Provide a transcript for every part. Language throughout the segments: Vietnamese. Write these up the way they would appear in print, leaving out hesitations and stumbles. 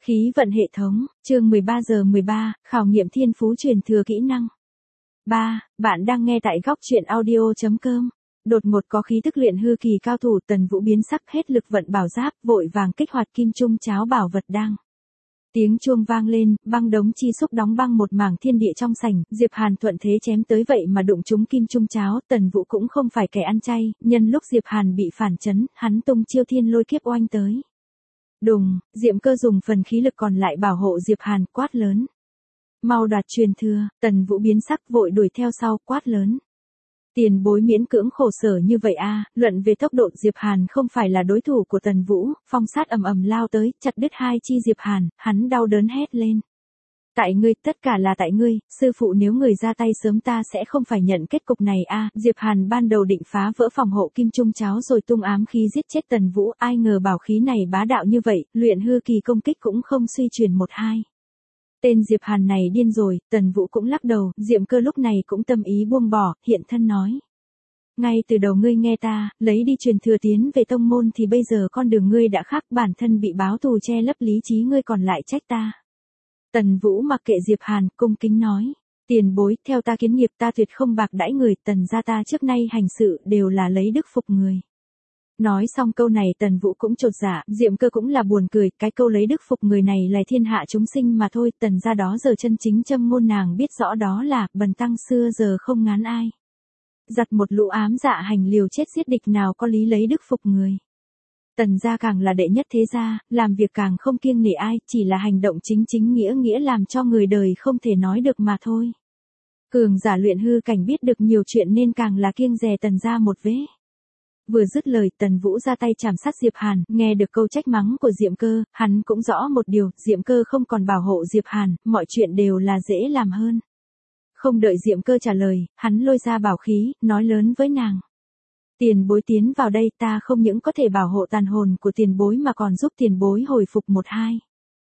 Khí vận hệ thống, chương 13 khảo nghiệm thiên phú truyền thừa kỹ năng. 3. Bạn đang nghe tại góc truyện audio.com. Đột ngột có khí tức luyện hư kỳ cao thủ, Tần Vũ biến sắc, hết lực vận bảo giáp, vội vàng kích hoạt kim trung cháo bảo vật đang. Tiếng chuông vang lên, băng đống chi xúc đóng băng một mảng thiên địa trong sảnh, Diệp Hàn thuận thế chém tới vậy mà đụng trúng kim trung cháo, Tần Vũ cũng không phải kẻ ăn chay, nhân lúc Diệp Hàn bị phản chấn, hắn tung chiêu thiên lôi kiếp oanh tới. Đùng, Diệm Cơ dùng phần khí lực còn lại bảo hộ Diệp Hàn, quát lớn. Mau đoạt truyền thừa, Tần Vũ biến sắc vội đuổi theo sau, quát lớn. Tiền bối miễn cưỡng khổ sở như vậy a, luận về tốc độ Diệp Hàn không phải là đối thủ của Tần Vũ, phong sát ầm ầm lao tới, chặt đứt hai chi Diệp Hàn, hắn đau đớn hét lên. Tại ngươi, tất cả là tại ngươi, sư phụ nếu người ra tay sớm ta sẽ không phải nhận kết cục này a. Diệp Hàn ban đầu định phá vỡ phòng hộ kim trung cháo rồi tung ám khí giết chết Tần Vũ, ai ngờ bảo khí này bá đạo như vậy, luyện hư kỳ công kích cũng không suy truyền một hai. Tên Diệp Hàn này điên rồi, Tần Vũ cũng lắc đầu, Diệm Cơ lúc này cũng tâm ý buông bỏ, hiện thân nói. Ngay từ đầu ngươi nghe ta, lấy đi truyền thừa tiến về tông môn thì bây giờ con đường ngươi đã khác, bản thân bị báo thù che lấp lý trí ngươi còn lại trách ta. Tần Vũ mặc kệ Diệp Hàn, cung kính nói. Tiền bối, theo ta kiến nghiệp ta tuyệt không bạc đãi người, Tần gia ta trước nay hành sự đều là lấy đức phục người. Nói xong câu này Tần Vũ cũng chột dạ, Diệm Cơ cũng là buồn cười, cái câu lấy đức phục người này là thiên hạ chúng sinh mà thôi, Tần gia đó giờ chân chính châm ngôn nàng biết rõ đó là, bần tăng xưa giờ không ngán ai. Giặt một lũ ám dạ hành liều chết giết địch nào có lý lấy đức phục người. Tần gia càng là đệ nhất thế gia, làm việc càng không kiêng nể ai, chỉ là hành động chính chính nghĩa làm cho người đời không thể nói được mà thôi. Cường giả luyện hư cảnh biết được nhiều chuyện nên càng là kiêng dè Tần gia một vế. Vừa dứt lời Tần Vũ ra tay chảm sát Diệp Hàn, nghe được câu trách mắng của Diệm Cơ, hắn cũng rõ một điều, Diệm Cơ không còn bảo hộ Diệp Hàn, mọi chuyện đều là dễ làm hơn. Không đợi Diệm Cơ trả lời, hắn lôi ra bảo khí, nói lớn với nàng. Tiền bối tiến vào đây, ta không những có thể bảo hộ tàn hồn của tiền bối mà còn giúp tiền bối hồi phục một hai.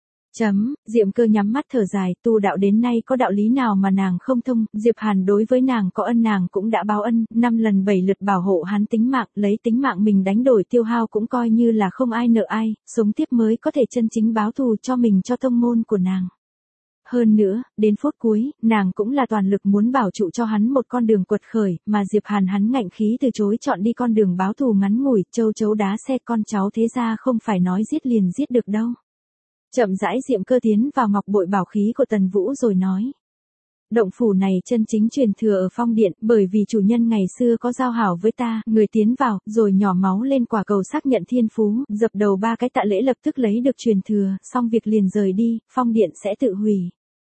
Diệm Cơ nhắm mắt thở dài, tu đạo đến nay có đạo lý nào mà nàng không thông, Diệp Hàn đối với nàng có ân nàng cũng đã báo ân, 5 lần 7 lượt bảo hộ hắn tính mạng, lấy tính mạng mình đánh đổi tiêu hao cũng coi như là không ai nợ ai, sống tiếp mới có thể chân chính báo thù cho mình cho tông môn của nàng. Hơn nữa, đến phút cuối, nàng cũng là toàn lực muốn bảo trụ cho hắn một con đường quật khởi, mà Diệp Hàn hắn ngạnh khí từ chối chọn đi con đường báo thù ngắn ngủi, châu chấu đá xe con cháu thế ra không phải nói giết liền giết được đâu. Chậm rãi Diệm Cơ tiến vào ngọc bội bảo khí của Tần Vũ rồi nói. Động phủ này chân chính truyền thừa ở phong điện, bởi vì chủ nhân ngày xưa có giao hảo với ta, người tiến vào, rồi nhỏ máu lên quả cầu xác nhận thiên phú, dập đầu 3 cái tạ lễ lập tức lấy được truyền thừa, xong việc liền rời đi, phong điện sẽ tự hủy.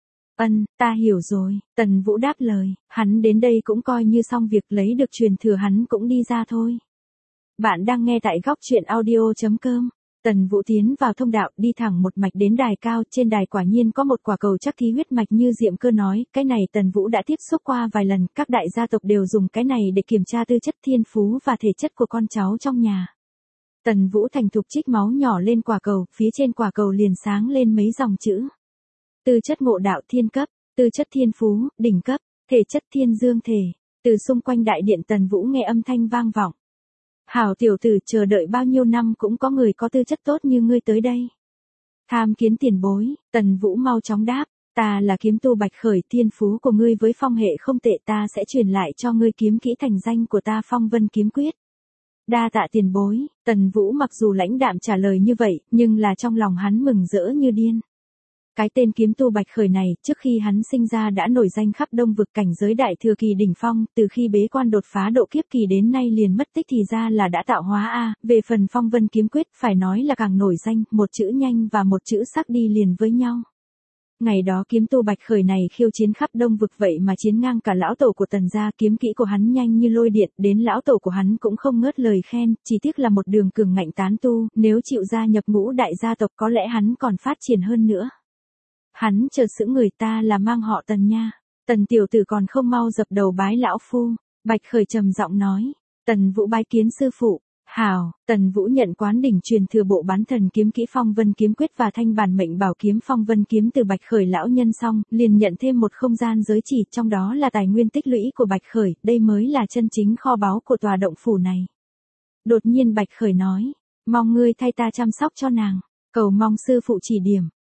Ta hiểu rồi, Tần Vũ đáp lời, hắn đến đây cũng coi như xong việc, lấy được truyền thừa hắn cũng đi ra thôi. Bạn đang nghe tại góc truyện audio.com. Tần Vũ tiến vào thông đạo, đi thẳng một mạch đến đài cao, trên đài quả nhiên có một quả cầu chắc thí huyết mạch như Diệm Cơ nói, cái này Tần Vũ đã tiếp xúc qua vài lần, các đại gia tộc đều dùng cái này để kiểm tra tư chất thiên phú và thể chất của con cháu trong nhà. Tần Vũ thành thục trích máu nhỏ lên quả cầu, phía trên quả cầu liền sáng lên mấy dòng chữ. Tư chất ngộ đạo thiên cấp, tư chất thiên phú, đỉnh cấp, thể chất thiên dương thể. Từ xung quanh đại điện Tần Vũ nghe âm thanh vang vọng. Hảo tiểu tử, chờ đợi bao nhiêu năm cũng có người có tư chất tốt như ngươi tới đây. Tham kiến tiền bối, Tần Vũ mau chóng đáp, ta là kiếm tu Bạch Khởi, thiên phú của ngươi với phong hệ không tệ, ta sẽ truyền lại cho ngươi kiếm kỹ thành danh của ta Phong Vân kiếm quyết. Đa tạ tiền bối, Tần Vũ mặc dù lãnh đạm trả lời như vậy, nhưng là trong lòng hắn mừng rỡ như điên. Cái tên kiếm tu Bạch Khởi này, trước khi hắn sinh ra đã nổi danh khắp Đông vực, cảnh giới đại thừa kỳ đỉnh phong, từ khi bế quan đột phá độ kiếp kỳ đến nay liền mất tích thì ra là đã tạo hóa a. Về phần Phong Vân kiếm quyết, phải nói là càng nổi danh, một chữ nhanh và một chữ sắc đi liền với nhau. Ngày đó kiếm tu Bạch Khởi này khiêu chiến khắp Đông vực vậy mà chiến ngang cả lão tổ của Tần gia, kiếm kỹ của hắn nhanh như lôi điện, đến lão tổ của hắn cũng không ngớt lời khen, chỉ tiếc là một đường cường ngạnh tán tu, nếu chịu gia nhập ngũ đại gia tộc có lẽ hắn còn phát triển hơn nữa. Hắn chợt sững người, ta là mang họ Tần nha. Tần tiểu tử còn không mau dập đầu bái lão phu. Bạch Khởi trầm giọng nói. Tần Vũ bái kiến sư phụ. Hảo, Tần Vũ nhận quán đỉnh truyền thừa bộ bán thần kiếm kỹ Phong Vân kiếm quyết và thanh bản mệnh bảo kiếm Phong Vân kiếm từ Bạch Khởi lão nhân xong, liền nhận thêm một không gian giới chỉ, trong đó là tài nguyên tích lũy của Bạch Khởi, đây mới là chân chính kho báu của tòa động phủ này. Đột nhiên Bạch Khởi nói, mong ngươi thay ta chăm sóc cho nàng, cầu mong sư phụ chỉ điểm.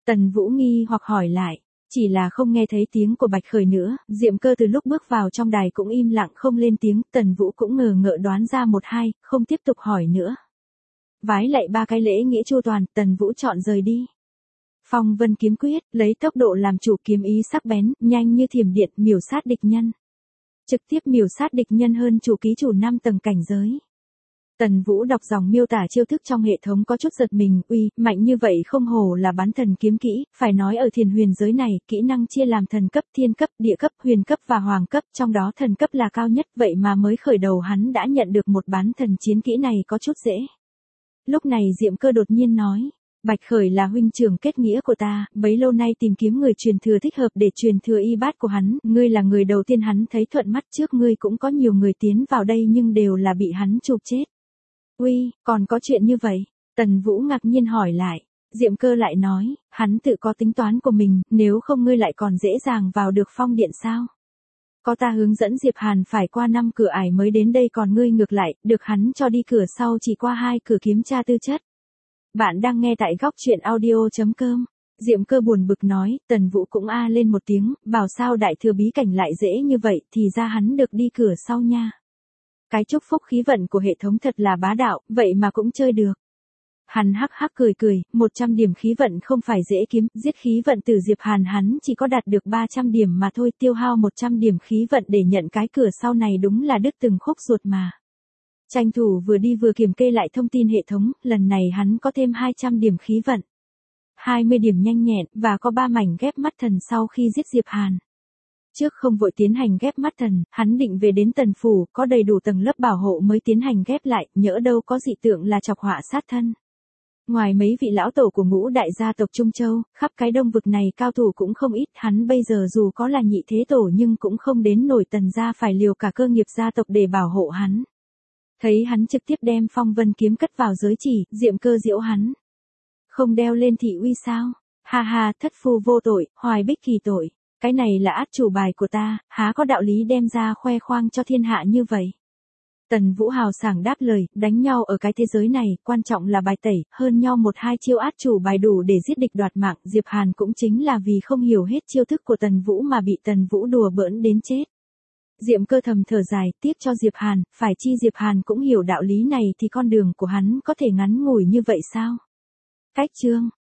Tần Vũ nghi hoặc hỏi lại. Chỉ là không nghe thấy tiếng của Bạch Khởi nữa, Diệm Cơ từ lúc bước vào trong đài cũng im lặng không lên tiếng, Tần Vũ cũng ngờ ngợ đoán ra một hai, không tiếp tục hỏi nữa. Vái lạy 3 cái lễ nghĩa chu toàn, Tần Vũ chọn rời đi. Phong Vân kiếm quyết, lấy tốc độ làm chủ, kiếm ý sắc bén, nhanh như thiểm điện, miểu sát địch nhân. Trực tiếp miểu sát địch nhân hơn chủ ký chủ 5 tầng cảnh giới. Tần Vũ đọc dòng miêu tả chiêu thức trong hệ thống có chút giật mình, uy, mạnh như vậy không hổ là bán thần kiếm kỹ, phải nói ở thiền huyền giới này, kỹ năng chia làm thần cấp, thiên cấp, địa cấp, huyền cấp và hoàng cấp, trong đó thần cấp là cao nhất, vậy mà mới khởi đầu hắn đã nhận được một bán thần chiến kỹ này có chút dễ. Lúc này Diệm Cơ đột nhiên nói, Bạch Khởi là huynh trưởng kết nghĩa của ta, bấy lâu nay tìm kiếm người truyền thừa thích hợp để truyền thừa y bát của hắn, ngươi là người đầu tiên hắn thấy thuận mắt, trước ngươi cũng có nhiều người tiến vào đây nhưng đều là bị hắn chụp chết. Uy, còn có chuyện như vậy? Tần Vũ ngạc nhiên hỏi lại. Diệm Cơ lại nói, hắn tự có tính toán của mình, nếu không ngươi lại còn dễ dàng vào được phong điện sao? Có ta hướng dẫn Diệp Hàn phải qua 5 cửa ải mới đến đây, còn ngươi ngược lại, được hắn cho đi cửa sau chỉ qua 2 cửa kiểm tra tư chất. Bạn đang nghe tại góc truyện audio.com. Diệm Cơ buồn bực nói, Tần Vũ cũng a lên một tiếng, bảo sao đại thừa bí cảnh lại dễ như vậy, thì ra hắn được đi cửa sau nha. Cái chúc phúc khí vận của hệ thống thật là bá đạo, vậy mà cũng chơi được. Hắn hắc hắc cười cười, 100 điểm khí vận không phải dễ kiếm, giết khí vận từ Diệp Hàn hắn chỉ có đạt được 300 điểm mà thôi, tiêu hao 100 điểm khí vận để nhận cái cửa sau này đúng là đứt từng khúc ruột mà. Tranh thủ vừa đi vừa kiểm kê lại thông tin hệ thống, lần này hắn có thêm 200 điểm khí vận. 20 điểm nhanh nhẹn, và có 3 mảnh ghép mắt thần sau khi giết Diệp Hàn. Trước không vội tiến hành ghép mắt thần, hắn định về đến Tần Phủ, có đầy đủ tầng lớp bảo hộ mới tiến hành ghép lại, nhỡ đâu có dị tượng là chọc họa sát thân. Ngoài mấy vị lão tổ của ngũ đại gia tộc Trung Châu, khắp cái đông vực này cao thủ cũng không ít, hắn bây giờ dù có là nhị thế tổ nhưng cũng không đến nổi Tần gia phải liều cả cơ nghiệp gia tộc để bảo hộ hắn. Thấy hắn trực tiếp đem Phong Vân kiếm cất vào giới chỉ, Diệm Cơ giễu hắn. Không đeo lên thị uy sao? Ha ha, thất phu vô tội, hoài bích kỳ tội. Cái này là át chủ bài của ta, há có đạo lý đem ra khoe khoang cho thiên hạ như vậy. Tần Vũ hào sảng đáp lời, đánh nhau ở cái thế giới này, quan trọng là bài tẩy, hơn nhau 1-2 chiêu át chủ bài đủ để giết địch đoạt mạng, Diệp Hàn cũng chính là vì không hiểu hết chiêu thức của Tần Vũ mà bị Tần Vũ đùa bỡn đến chết. Diệm Cơ thầm thở dài, tiếc cho Diệp Hàn, phải chi Diệp Hàn cũng hiểu đạo lý này thì con đường của hắn có thể ngắn ngủi như vậy sao? Cách chương